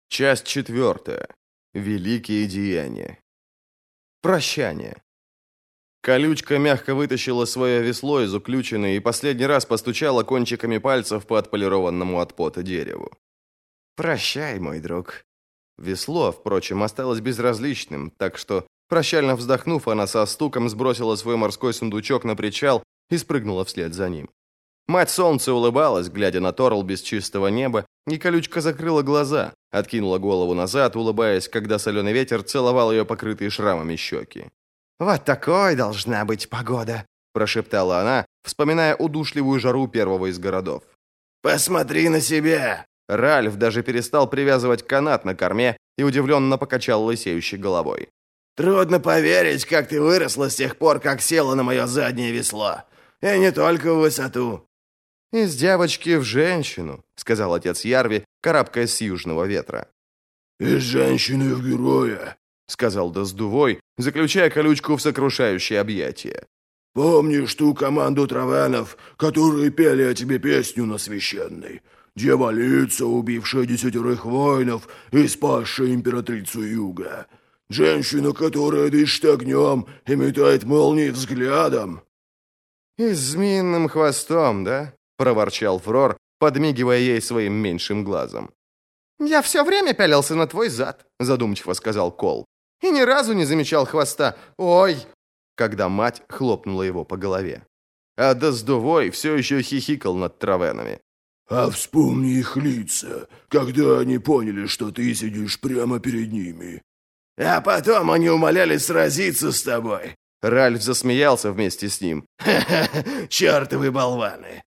Часть 4. Великие деяния. Прощание. Колючка мягко вытащила свое весло из уключины и последний раз постучала кончиками пальцев по отполированному от пота дереву. «Прощай, мой друг». Весло, впрочем, осталось безразличным, так что, прощально вздохнув, она со стуком сбросила свой морской сундучок на причал и спрыгнула вслед за ним. Мать солнца улыбалась, глядя на Торл без чистого неба, и колючка закрыла глаза, откинула голову назад, улыбаясь, когда соленый ветер целовал ее покрытые шрамами щеки. «Вот такой должна быть погода», – прошептала она, вспоминая удушливую жару первого из городов. «Посмотри на себя!» Ральф даже перестал привязывать канат на корме и удивленно покачал лысеющей головой. «Трудно поверить, как ты выросла с тех пор, как села на мое заднее весло. И не только в высоту». «Из девочки в женщину», — сказал отец Ярви, карабкаясь с южного ветра. «Из женщины в героя», — сказал Доздувой, заключая колючку в сокрушающее объятие. «Помнишь ту команду травенов, которые пели о тебе песню на священной? Дьяволица, убившая 10 воинов и спасшая императрицу Юга. Женщина, которая дышит огнем и метает молнии взглядом». «И с змеиным хвостом, да?» — проворчал Фрор, подмигивая ей своим меньшим глазом. «Я все время пялился на твой зад», — задумчиво сказал Кол. «И ни разу не замечал хвоста. Ой!» Когда мать хлопнула его по голове. А Доздувой все еще хихикал над травенами. «А вспомни их лица, когда они поняли, что ты сидишь прямо перед ними. А потом они умоляли сразиться с тобой». Ральф засмеялся вместе с ним. «Ха-ха, чертовы болваны!»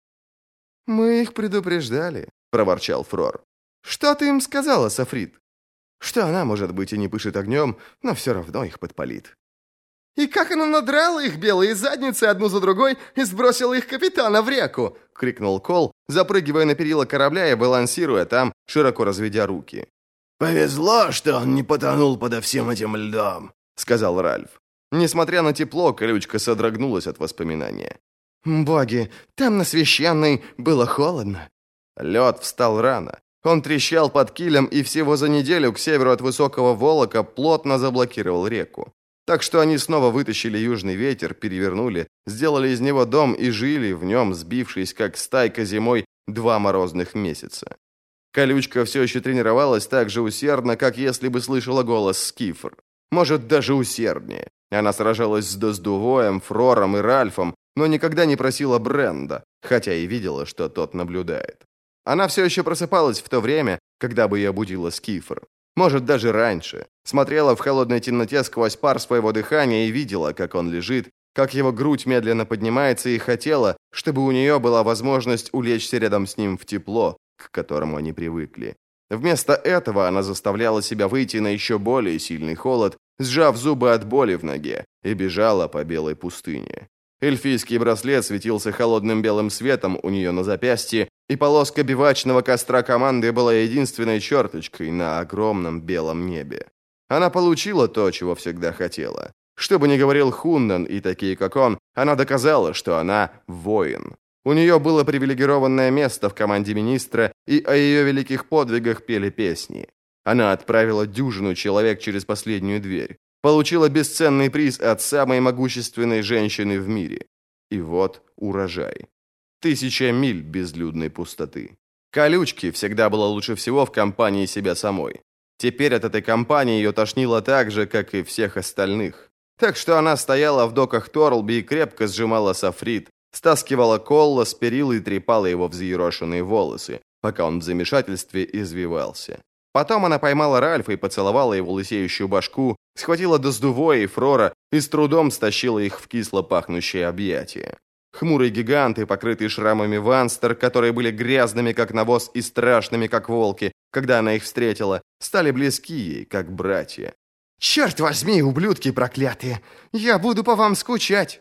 «Мы их предупреждали», — проворчал Фрор. «Что ты им сказала, Сафрид?» «Что она, может быть, и не пышет огнем, но все равно их подпалит». «И как она надрала их белые задницы одну за другой и сбросила их капитана в реку!» — крикнул Кол, запрыгивая на перила корабля и балансируя там, широко разведя руки. «Повезло, что он не потонул подо всем этим льдом», — сказал Ральф. Несмотря на тепло, колючка содрогнулась от воспоминания. «Боги, там на священной было холодно». Лед встал рано. Он трещал под килем и всего за неделю к северу от высокого Волока плотно заблокировал реку. Так что они снова вытащили южный ветер, перевернули, сделали из него дом и жили в нем, сбившись, как стайка зимой, 2 морозных месяца. Колючка все еще тренировалась так же усердно, как если бы слышала голос Скифр. Может, даже усерднее. Она сражалась с Доздувоем, Фрором и Ральфом, но никогда не просила Бренда, хотя и видела, что тот наблюдает. Она все еще просыпалась в то время, когда бы ее будила Скифр. Может, даже раньше. Смотрела в холодной темноте сквозь пар своего дыхания и видела, как он лежит, как его грудь медленно поднимается, и хотела, чтобы у нее была возможность улечься рядом с ним в тепло, к которому они привыкли. Вместо этого она заставляла себя выйти на еще более сильный холод, сжав зубы от боли в ноге, и бежала по белой пустыне. Эльфийский браслет светился холодным белым светом у нее на запястье, и полоска бивачного костра команды была единственной черточкой на огромном белом небе. Она получила то, чего всегда хотела. Что бы ни говорил Хуннан и такие, как он, она доказала, что она воин. У нее было привилегированное место в команде министра, и о ее великих подвигах пели песни. Она отправила дюжину человек через последнюю дверь. Получила бесценный приз от самой могущественной женщины в мире. И вот урожай. 1000 миль безлюдной пустоты. Колючке всегда было лучше всего в компании себя самой. Теперь от этой компании ее тошнило так же, как и всех остальных. Так что она стояла в доках Торлби и крепко сжимала Сафрид, стаскивала Колла с перил и трепала его взъерошенные волосы, пока он в замешательстве извивался. Потом она поймала Ральфа и поцеловала его лысеющую башку, схватила Доздувоя и Фрора и с трудом стащила их в кисло пахнущее объятие. Хмурый гигант и покрытый шрамами Ванстер, которые были грязными, как навоз, и страшными, как волки, когда она их встретила, стали близки ей, как братья. «Черт возьми, ублюдки проклятые! Я буду по вам скучать!»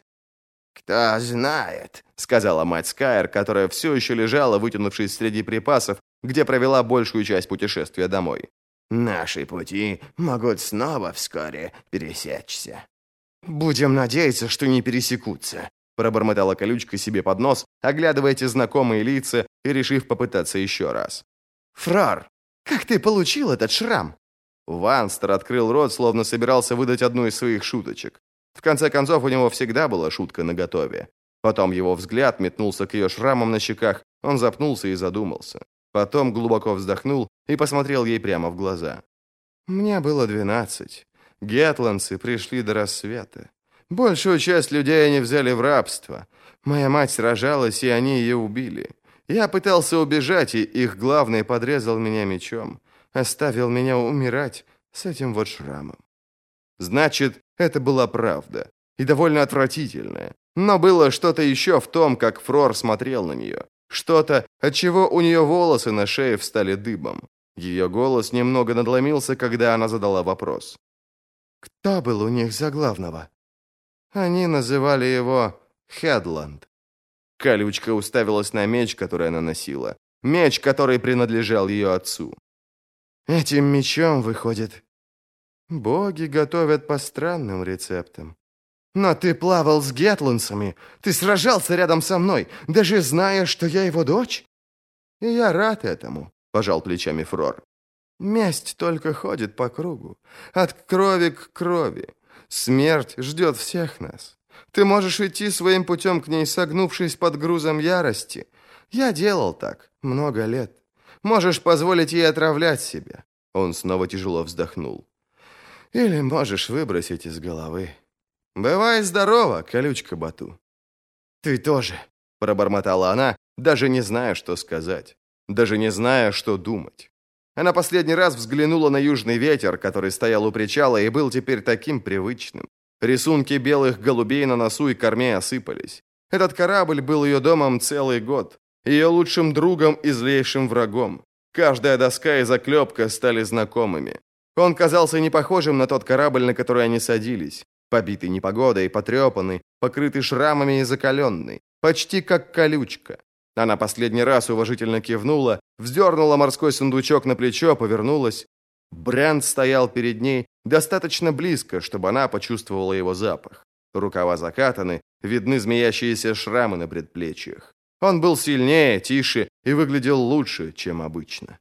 «Кто знает», — сказала мать Скайр, которая все еще лежала, вытянувшись среди припасов, где провела большую часть путешествия домой. «Наши пути могут снова вскоре пересечься». «Будем надеяться, что не пересекутся», — пробормотала колючка себе под нос, оглядывая эти знакомые лица и решив попытаться еще раз. «Фрар!» Как ты получил этот шрам?» Ванстер открыл рот, словно собирался выдать одну из своих шуточек. В конце концов, у него всегда была шутка наготове. Потом его взгляд метнулся к ее шрамам на щеках, он запнулся и задумался. Потом глубоко вздохнул и посмотрел ей прямо в глаза. «Мне было 12. Гетландцы пришли до рассвета. Большую часть людей они взяли в рабство. Моя мать сражалась, и они ее убили. Я пытался убежать, и их главный подрезал меня мечом. Оставил меня умирать с этим вот шрамом». Значит, это была правда. И довольно отвратительная. Но было что-то еще в том, как Фрор смотрел на нее. Что-то, отчего у нее волосы на шее встали дыбом. Ее голос немного надломился, когда она задала вопрос. «Кто был у них за главного?» Они называли его Хедланд. Колючка уставилась на меч, который она носила. Меч, который принадлежал ее отцу. «Этим мечом, выходит, боги готовят по странным рецептам. Но ты плавал с гетландцами, ты сражался рядом со мной, даже зная, что я его дочь? И я рад этому», — пожал плечами Фрор. «Месть только ходит по кругу, от крови к крови. Смерть ждет всех нас. Ты можешь идти своим путем к ней, согнувшись под грузом ярости. Я делал так много лет. Можешь позволить ей отравлять себя». Он снова тяжело вздохнул. «Или можешь выбросить из головы. Бывай здорова, колючка Бату». «Ты тоже», — пробормотала она, даже не зная, что сказать, даже не зная, что думать. Она последний раз взглянула на южный ветер, который стоял у причала и был теперь таким привычным. Рисунки белых голубей на носу и корме осыпались. Этот корабль был ее домом целый год, ее лучшим другом и злейшим врагом. Каждая доска и заклепка стали знакомыми. Он казался не похожим на тот корабль, на который они садились. Побитый непогодой, потрепанный, покрытый шрамами и закаленный. Почти как колючка. Она последний раз уважительно кивнула, вздернула морской сундучок на плечо, повернулась. Брент стоял перед ней достаточно близко, чтобы она почувствовала его запах. Рукава закатаны, видны змеящиеся шрамы на предплечьях. Он был сильнее, тише и выглядел лучше, чем обычно.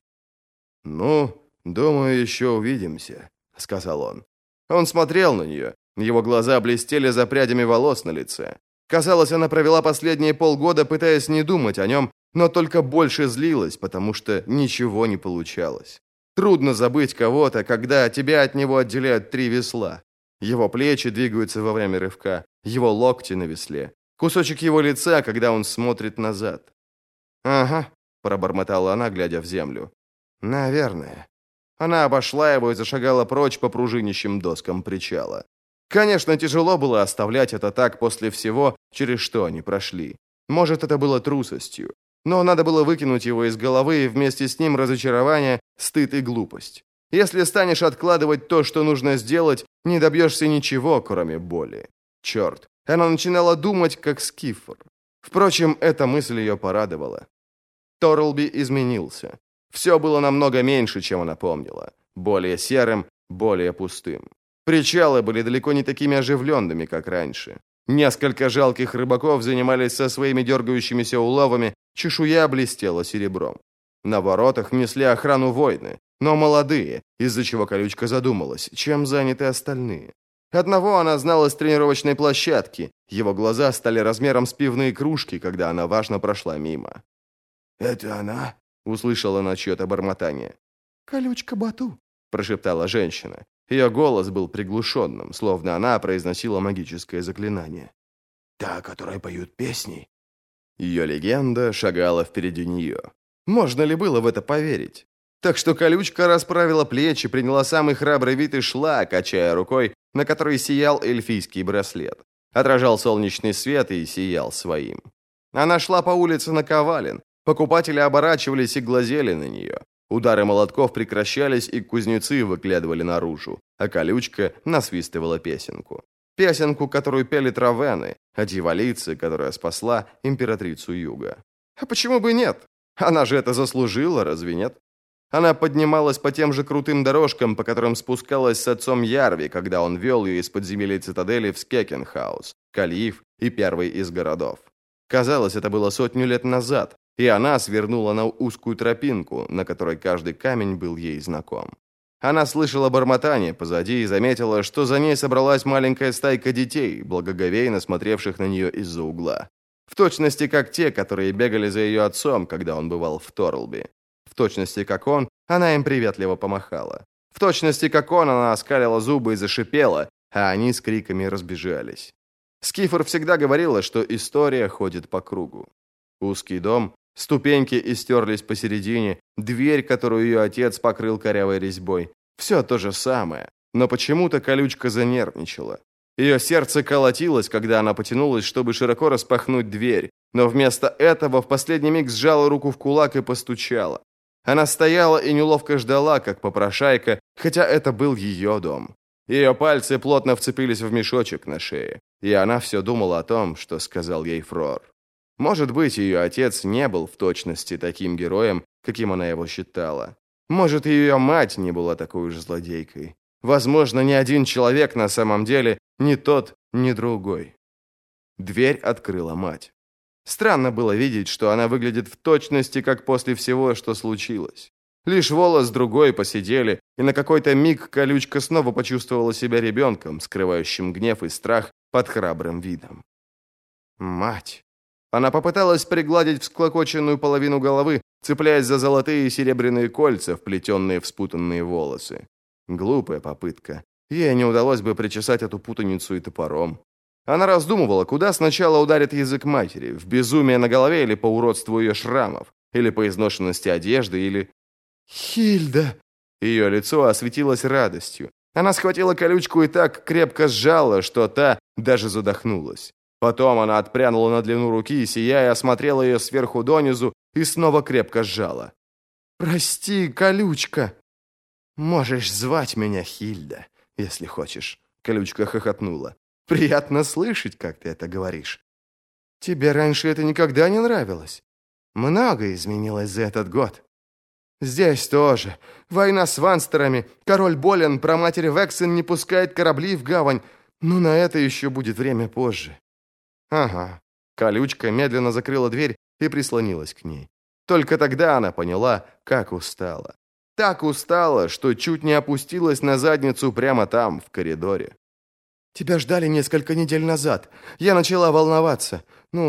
«Ну, думаю, еще увидимся», — сказал он. Он смотрел на нее. Его глаза блестели за прядями волос на лице. Казалось, она провела последние полгода, пытаясь не думать о нем, но только больше злилась, потому что ничего не получалось. Трудно забыть кого-то, когда тебя от него отделяют 3 весла. Его плечи двигаются во время рывка, его локти на весле, кусочек его лица, когда он смотрит назад. «Ага», — пробормотала она, глядя в землю. «Наверное». Она обошла его и зашагала прочь по пружинищим доскам причала. Конечно, тяжело было оставлять это так после всего, через что они прошли. Может, это было трусостью. Но надо было выкинуть его из головы и вместе с ним разочарование, стыд и глупость. Если станешь откладывать то, что нужно сделать, не добьешься ничего, кроме боли. Черт, она начинала думать, как Скифор. Впрочем, эта мысль ее порадовала. Торлби изменился. Все было намного меньше, чем она помнила. Более серым, более пустым. Причалы были далеко не такими оживленными, как раньше. Несколько жалких рыбаков занимались со своими дергающимися уловами, чешуя блестела серебром. На воротах несли охрану воины, но молодые, из-за чего колючка задумалась, чем заняты остальные. Одного она знала с тренировочной площадки, его глаза стали размером с пивные кружки, когда она важно прошла мимо. «Это она?» — услышала она чье-то бормотание. «Колючка Бату», — прошептала женщина. Ее голос был приглушенным, словно она произносила магическое заклинание. «Та, которая поют песни?» Ее легенда шагала впереди нее. Можно ли было в это поверить? Так что колючка расправила плечи, приняла самый храбрый вид и шла, качая рукой, на которой сиял эльфийский браслет. Отражал солнечный свет и сиял своим. Она шла по улице наковален. Покупатели оборачивались и глазели на нее. Удары молотков прекращались, и кузнецы выглядывали наружу, а колючка насвистывала песенку. Песенку, которую пели травены, о дьяволице, которая спасла императрицу Юга. А почему бы нет? Она же это заслужила, разве нет? Она поднималась по тем же крутым дорожкам, по которым спускалась с отцом Ярви, когда он вел ее из подземелья цитадели в Скекенхаус, Калиев и первый из городов. Казалось, это было 100 лет назад, и она свернула на узкую тропинку, на которой каждый камень был ей знаком. Она слышала бормотание позади и заметила, что за ней собралась маленькая стайка детей, благоговейно смотревших на нее из-за угла. В точности как те, которые бегали за ее отцом, когда он бывал в Торлби. В точности как он, она им приветливо помахала. В точности как он, она оскалила зубы и зашипела, а они с криками разбежались. Скифор всегда говорила, что история ходит по кругу. Узкий дом, ступеньки истерлись посередине, дверь, которую ее отец покрыл корявой резьбой. Все то же самое, но почему-то колючка занервничала. Ее сердце колотилось, когда она потянулась, чтобы широко распахнуть дверь, но вместо этого в последний миг сжала руку в кулак и постучала. Она стояла и неловко ждала, как попрошайка, хотя это был ее дом. Ее пальцы плотно вцепились в мешочек на шее, и она все думала о том, что сказал ей Фрор. Может быть, ее отец не был в точности таким героем, каким она его считала. Может, ее мать не была такой уж злодейкой. Возможно, ни один человек на самом деле ни тот, ни другой. Дверь открыла мать. Странно было видеть, что она выглядит в точности, как после всего, что случилось. Лишь волос другой посидели, и на какой-то миг колючка снова почувствовала себя ребенком, скрывающим гнев и страх под храбрым видом. Мать! Она попыталась пригладить всклокоченную половину головы, цепляясь за золотые и серебряные кольца, вплетенные в спутанные волосы. Глупая попытка. Ей не удалось бы причесать эту путаницу и топором. Она раздумывала, куда сначала ударит язык матери, в безумие на голове или по уродству ее шрамов, или по изношенности одежды, или... «Хильда!» Ее лицо осветилось радостью. Она схватила колючку и так крепко сжала, что та даже задохнулась. Потом она отпрянула на длину руки, сияя, осмотрела ее сверху донизу и снова крепко сжала. «Прости, колючка!» «Можешь звать меня Хильда, если хочешь», — колючка хохотнула. «Приятно слышать, как ты это говоришь. Тебе раньше это никогда не нравилось? Многое изменилось за этот год. Здесь тоже. Война с ванстерами. Король болен, праматерь Вексен не пускает корабли в гавань. Но на это еще будет время позже». «Ага». Колючка медленно закрыла дверь и прислонилась к ней. Только тогда она поняла, как устала. Так устала, что чуть не опустилась на задницу прямо там, в коридоре. «Тебя ждали несколько недель назад. Я начала волноваться.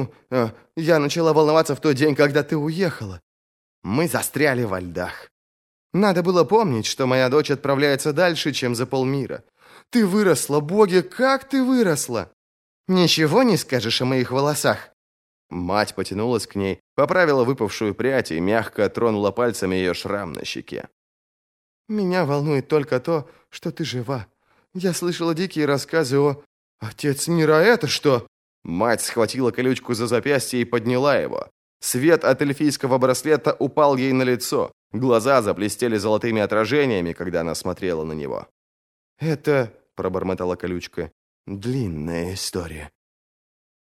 Я начала волноваться в тот день, когда ты уехала. Мы застряли во льдах. Надо было помнить, что моя дочь отправляется дальше, чем за полмира. Ты выросла, боги, как ты выросла! Ничего не скажешь о моих волосах?» Мать потянулась к ней, поправила выпавшую прядь и мягко тронула пальцами ее шрам на щеке. «Меня волнует только то, что ты жива. Я слышала дикие рассказы о... Отец мира, это что?» Мать схватила колючку за запястье и подняла его. Свет от эльфийского браслета упал ей на лицо. Глаза заблестели золотыми отражениями, когда она смотрела на него. «Это...» — пробормотала колючка. «Длинная история».